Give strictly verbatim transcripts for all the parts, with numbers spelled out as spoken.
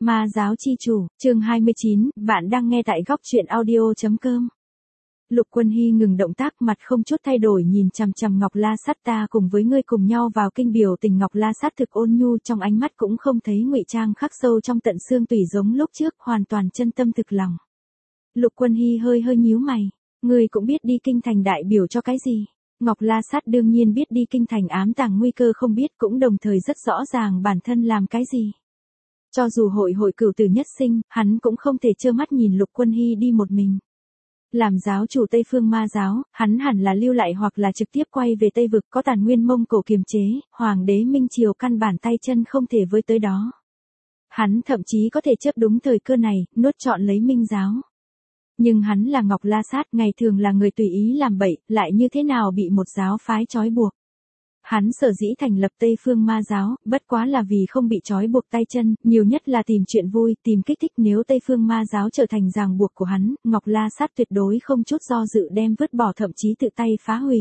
Ma giáo chi chủ, chương hai mươi chín, bạn đang nghe tại góc truyện audio chấm com. Lục Quân Hy ngừng động tác, mặt không chút thay đổi nhìn chằm chằm Ngọc La Sát. Ta cùng với ngươi cùng nhau vào kinh, biểu tình Ngọc La Sát thực ôn nhu, trong ánh mắt cũng không thấy ngụy trang khắc sâu trong tận xương tủy giống lúc trước, hoàn toàn chân tâm thực lòng. Lục Quân Hy hơi hơi nhíu mày, ngươi cũng biết đi kinh thành đại biểu cho cái gì? Ngọc La Sát đương nhiên biết đi kinh thành ám tàng nguy cơ không biết, cũng đồng thời rất rõ ràng bản thân làm cái gì. Cho dù hội hội cửu tử nhất sinh, hắn cũng không thể trơ mắt nhìn Lục Quân Hy đi một mình. Làm giáo chủ Tây Phương Ma giáo, hắn hẳn là lưu lại hoặc là trực tiếp quay về Tây Vực, có Tàn Nguyên Mông Cổ kiềm chế, Hoàng đế Minh Triều căn bản tay chân không thể với tới đó. Hắn thậm chí có thể chớp đúng thời cơ này, nuốt trọn lấy Minh giáo. Nhưng hắn là Ngọc La Sát, ngày thường là người tùy ý làm bậy, lại như thế nào bị một giáo phái trói buộc. Hắn sở dĩ thành lập Tây Phương Ma giáo, bất quá là vì không bị trói buộc tay chân, nhiều nhất là tìm chuyện vui, tìm kích thích. Nếu Tây Phương Ma giáo trở thành ràng buộc của hắn, Ngọc La Sát tuyệt đối không chút do dự đem vứt bỏ, thậm chí tự tay phá hủy.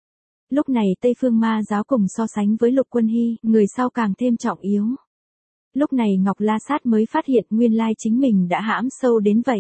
Lúc này Tây Phương Ma giáo cùng so sánh với Lục Quân Hy, người sau càng thêm trọng yếu. Lúc này Ngọc La Sát mới phát hiện nguyên lai chính mình đã hãm sâu đến vậy.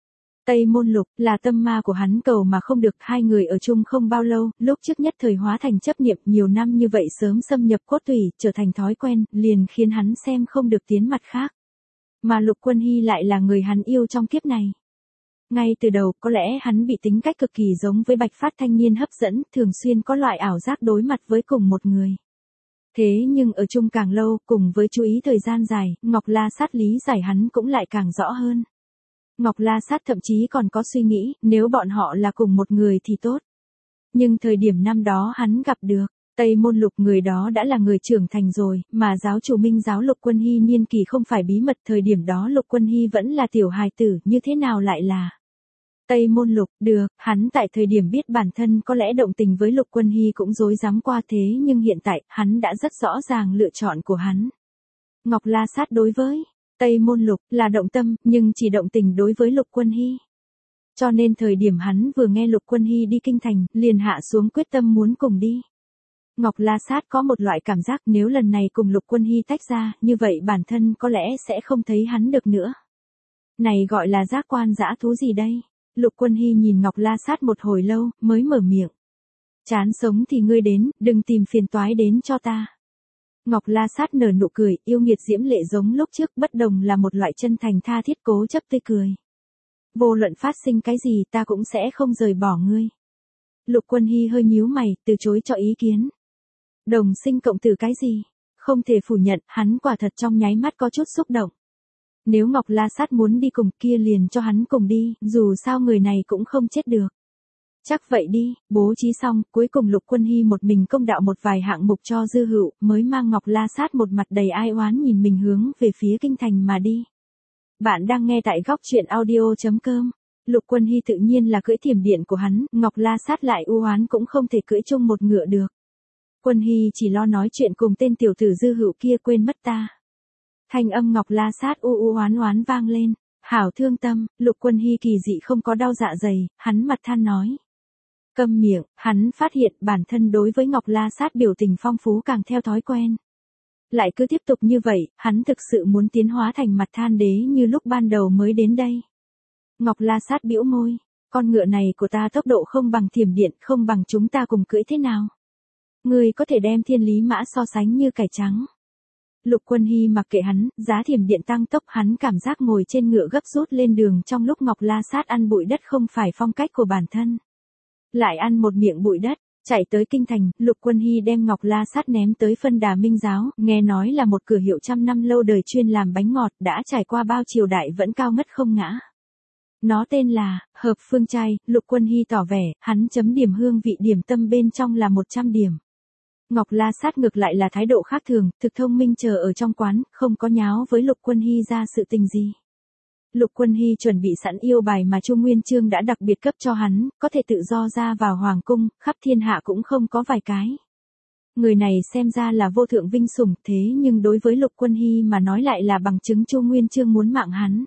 Tây Môn Lục là tâm ma của hắn cầu mà không được, hai người ở chung không bao lâu, lúc trước nhất thời hóa thành chấp niệm, nhiều năm như vậy sớm xâm nhập cốt tủy, trở thành thói quen, liền khiến hắn xem không được tiến mặt khác. Mà Lục Quân Hy lại là người hắn yêu trong kiếp này. Ngay từ đầu, có lẽ hắn bị tính cách cực kỳ giống với Bạch Phát thanh niên hấp dẫn, thường xuyên có loại ảo giác đối mặt với cùng một người. Thế nhưng ở chung càng lâu, cùng với chú ý thời gian dài, Ngọc La Sát lý giải hắn cũng lại càng rõ hơn. Ngọc La Sát thậm chí còn có suy nghĩ, nếu bọn họ là cùng một người thì tốt. Nhưng thời điểm năm đó hắn gặp được Tây Môn Lục, người đó đã là người trưởng thành rồi, mà giáo chủ Minh giáo Lục Quân Hy niên kỳ không phải bí mật, thời điểm đó Lục Quân Hy vẫn là tiểu hài tử, như thế nào lại là Tây Môn Lục. Được, hắn tại thời điểm biết bản thân có lẽ động tình với Lục Quân Hy cũng dối dám qua, thế nhưng hiện tại, hắn đã rất rõ ràng lựa chọn của hắn. Ngọc La Sát đối với Tây Môn Lục là động tâm, nhưng chỉ động tình đối với Lục Quân Hy. Cho nên thời điểm hắn vừa nghe Lục Quân Hy đi kinh thành, liền hạ xuống quyết tâm muốn cùng đi. Ngọc La Sát có một loại cảm giác, nếu lần này cùng Lục Quân Hy tách ra, như vậy bản thân có lẽ sẽ không thấy hắn được nữa. Này gọi là giác quan dã thú gì đây? Lục Quân Hy nhìn Ngọc La Sát một hồi lâu, mới mở miệng. Chán sống thì ngươi đến, đừng tìm phiền toái đến cho ta. Ngọc La Sát nở nụ cười, yêu nghiệt diễm lệ giống lúc trước, bất đồng là một loại chân thành tha thiết cố chấp tươi cười. Vô luận phát sinh cái gì ta cũng sẽ không rời bỏ ngươi. Lục Quân Hy hơi nhíu mày, từ chối cho ý kiến. Đồng sinh cộng tử cái gì? Không thể phủ nhận, hắn quả thật trong nháy mắt có chút xúc động. Nếu Ngọc La Sát muốn đi cùng kia liền cho hắn cùng đi, dù sao người này cũng không chết được. Chắc vậy đi, bố trí xong, cuối cùng Lục Quân Hy một mình công đạo một vài hạng mục cho Dư Hựu, mới mang Ngọc La Sát một mặt đầy ai oán nhìn mình hướng về phía kinh thành mà đi. Bạn đang nghe tại góc truyện audio chấm com. Lục Quân Hy tự nhiên là cưỡi thiểm điện của hắn, Ngọc La Sát lại u oán cũng không thể cưỡi chung một ngựa được. Quân Hy chỉ lo nói chuyện cùng tên tiểu tử Dư Hựu kia, quên mất ta. Thanh âm Ngọc La Sát u u oán oán vang lên. Hảo thương tâm. Lục Quân Hy kỳ dị không có đau dạ dày, hắn mặt than nói. Câm miệng, hắn phát hiện bản thân đối với Ngọc La Sát biểu tình phong phú càng theo thói quen. Lại cứ tiếp tục như vậy, hắn thực sự muốn tiến hóa thành mặt than đế như lúc ban đầu mới đến đây. Ngọc La Sát bĩu môi, con ngựa này của ta tốc độ không bằng thiểm điện, không bằng chúng ta cùng cưỡi thế nào? Ngươi có thể đem thiên lý mã so sánh như cải trắng. Lục Quân Hy mặc kệ hắn, giá thiểm điện tăng tốc, hắn cảm giác ngồi trên ngựa gấp rút lên đường trong lúc Ngọc La Sát ăn bụi đất không phải phong cách của bản thân. Lại ăn một miệng bụi đất, chạy tới kinh thành, Lục Quân Hy đem Ngọc La Sát ném tới Phân Đà Minh giáo, nghe nói là một cửa hiệu trăm năm lâu đời chuyên làm bánh ngọt, đã trải qua bao triều đại vẫn cao ngất không ngã. Nó tên là Hợp Phương Trai. Lục Quân Hy tỏ vẻ, hắn chấm điểm hương vị điểm tâm bên trong là một trăm điểm. Ngọc La Sát ngược lại là thái độ khác thường, thực thông minh chờ ở trong quán, không có nháo với Lục Quân Hy ra sự tình gì. Lục Quân Hy chuẩn bị sẵn yêu bài mà Chu Nguyên Chương đã đặc biệt cấp cho hắn, có thể tự do ra vào hoàng cung, khắp thiên hạ cũng không có vài cái. Người này xem ra là vô thượng vinh sủng, thế nhưng đối với Lục Quân Hy mà nói lại là bằng chứng Chu Nguyên Chương muốn mạng hắn.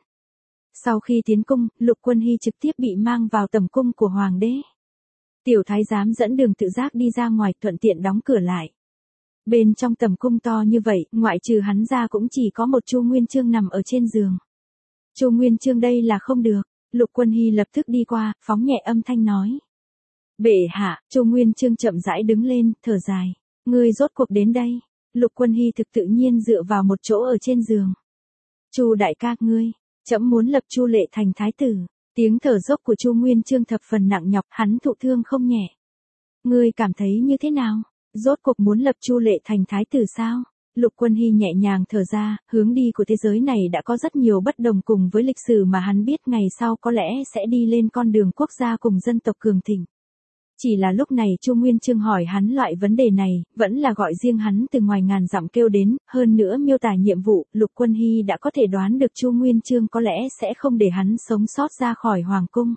Sau khi tiến cung, Lục Quân Hy trực tiếp bị mang vào tầm cung của hoàng đế. Tiểu thái giám dẫn đường tự giác đi ra ngoài, thuận tiện đóng cửa lại. Bên trong tầm cung to như vậy, ngoại trừ hắn ra cũng chỉ có một Chu Nguyên Chương nằm ở trên giường. Chu Nguyên Chương đây là không được. Lục Quân Hy lập tức đi qua, phóng nhẹ âm thanh nói. Bệ hạ, Chu Nguyên Chương chậm rãi đứng lên, thở dài. Ngươi rốt cuộc đến đây. Lục Quân Hy thực tự nhiên dựa vào một chỗ ở trên giường. Chu đại ca ngươi, trẫm muốn lập Chu Lệ thành thái tử. Tiếng thở dốc của Chu Nguyên Chương thập phần nặng nhọc, hắn thụ thương không nhẹ. Ngươi cảm thấy như thế nào? Rốt cuộc muốn lập Chu Lệ thành thái tử sao? Lục Quân Hy nhẹ nhàng thở ra, hướng đi của thế giới này đã có rất nhiều bất đồng cùng với lịch sử mà hắn biết ngày sau có lẽ sẽ đi lên con đường quốc gia cùng dân tộc cường thịnh. Chỉ là lúc này Chu Nguyên Chương hỏi hắn loại vấn đề này, vẫn là gọi riêng hắn từ ngoài ngàn dặm kêu đến, hơn nữa miêu tả nhiệm vụ, Lục Quân Hy đã có thể đoán được Chu Nguyên Chương có lẽ sẽ không để hắn sống sót ra khỏi hoàng cung.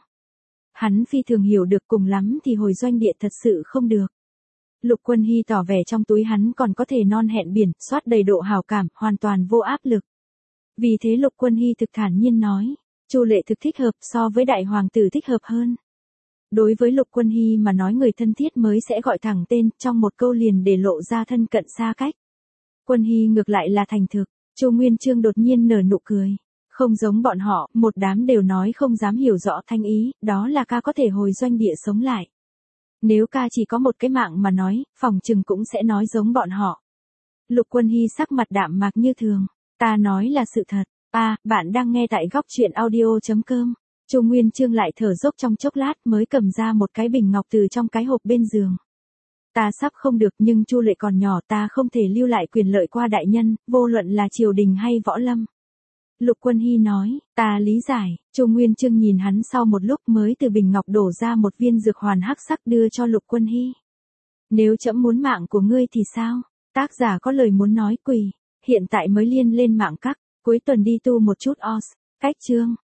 Hắn phi thường hiểu được, cùng lắm thì hồi doanh địa thật sự không được. Lục Quân Hy tỏ vẻ trong túi hắn còn có thể non hẹn biển, soát đầy độ hào cảm, hoàn toàn vô áp lực. Vì thế Lục Quân Hy thực thản nhiên nói, Chu Lệ thực thích hợp, so với đại hoàng tử thích hợp hơn. Đối với Lục Quân Hy mà nói người thân thiết mới sẽ gọi thẳng tên, trong một câu liền để lộ ra thân cận xa cách. Quân Hy ngược lại là thành thực. Chu Nguyên Chương đột nhiên nở nụ cười. Không giống bọn họ, một đám đều nói không dám hiểu rõ thanh ý, đó là ca có thể hồi doanh địa sống lại. Nếu ca chỉ có một cái mạng mà nói, phòng trừng cũng sẽ nói giống bọn họ. Lục Quân Hy sắc mặt đạm mạc như thường. Ta nói là sự thật. À, bạn đang nghe tại góc truyện audio chấm com. Chu Nguyên Chương lại thở dốc trong chốc lát mới cầm ra một cái bình ngọc từ trong cái hộp bên giường. Ta sắp không được, nhưng Chu Lệ còn nhỏ, ta không thể lưu lại quyền lợi qua đại nhân, vô luận là triều đình hay võ lâm. Lục Quân Hy nói, ta lý giải. Chu Nguyên Chương nhìn hắn sau một lúc mới từ bình ngọc đổ ra một viên dược hoàn hắc sắc đưa cho Lục Quân Hy. Nếu trẫm muốn mạng của ngươi thì sao? Tác giả có lời muốn nói quỳ. Hiện tại mới liên lên mạng các. Cuối tuần đi tu một chút os. Cách chương.